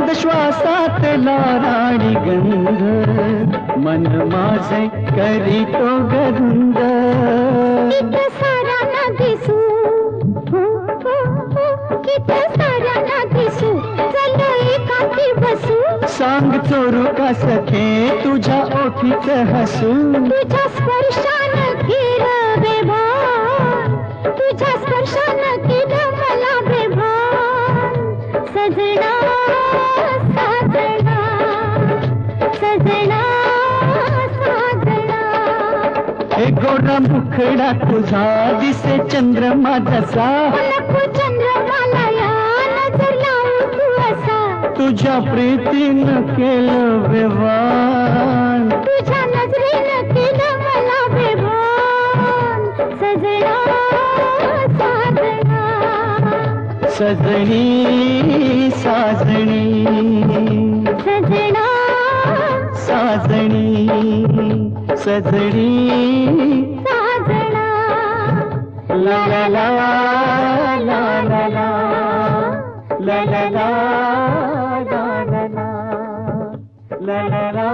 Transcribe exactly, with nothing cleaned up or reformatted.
शब्द श्वासातला राणी गंध, मन माझे करीतो गरुंद. किती साऱ्यांना दिसू, हो, हो, हो, किती साऱ्यांना दिसू, चल एकाकी बसू. सांग चोरू का सखे तुझ्या ओठीत हसू. तुझ्या स्पर्शानं केलं बेभान, तुझ्या स्पर्शानं केलं मला बेभान. सजना साजना, सजना साजना. हे गोरा मुखडा तुझा दिसे चंद्रमा जसा. नको चंद्रमाला या नजर लावू तू असा. तुझ्या प्रीतीनं केलं बेभान, तुझ्या नजरेनं केलं मला बेभान. सजना साजना, सजनी साजणी, सजना साजणी सजणी. साजना. ला ला ला ला ला ला ला ला ला ला ला ला ला ला ला.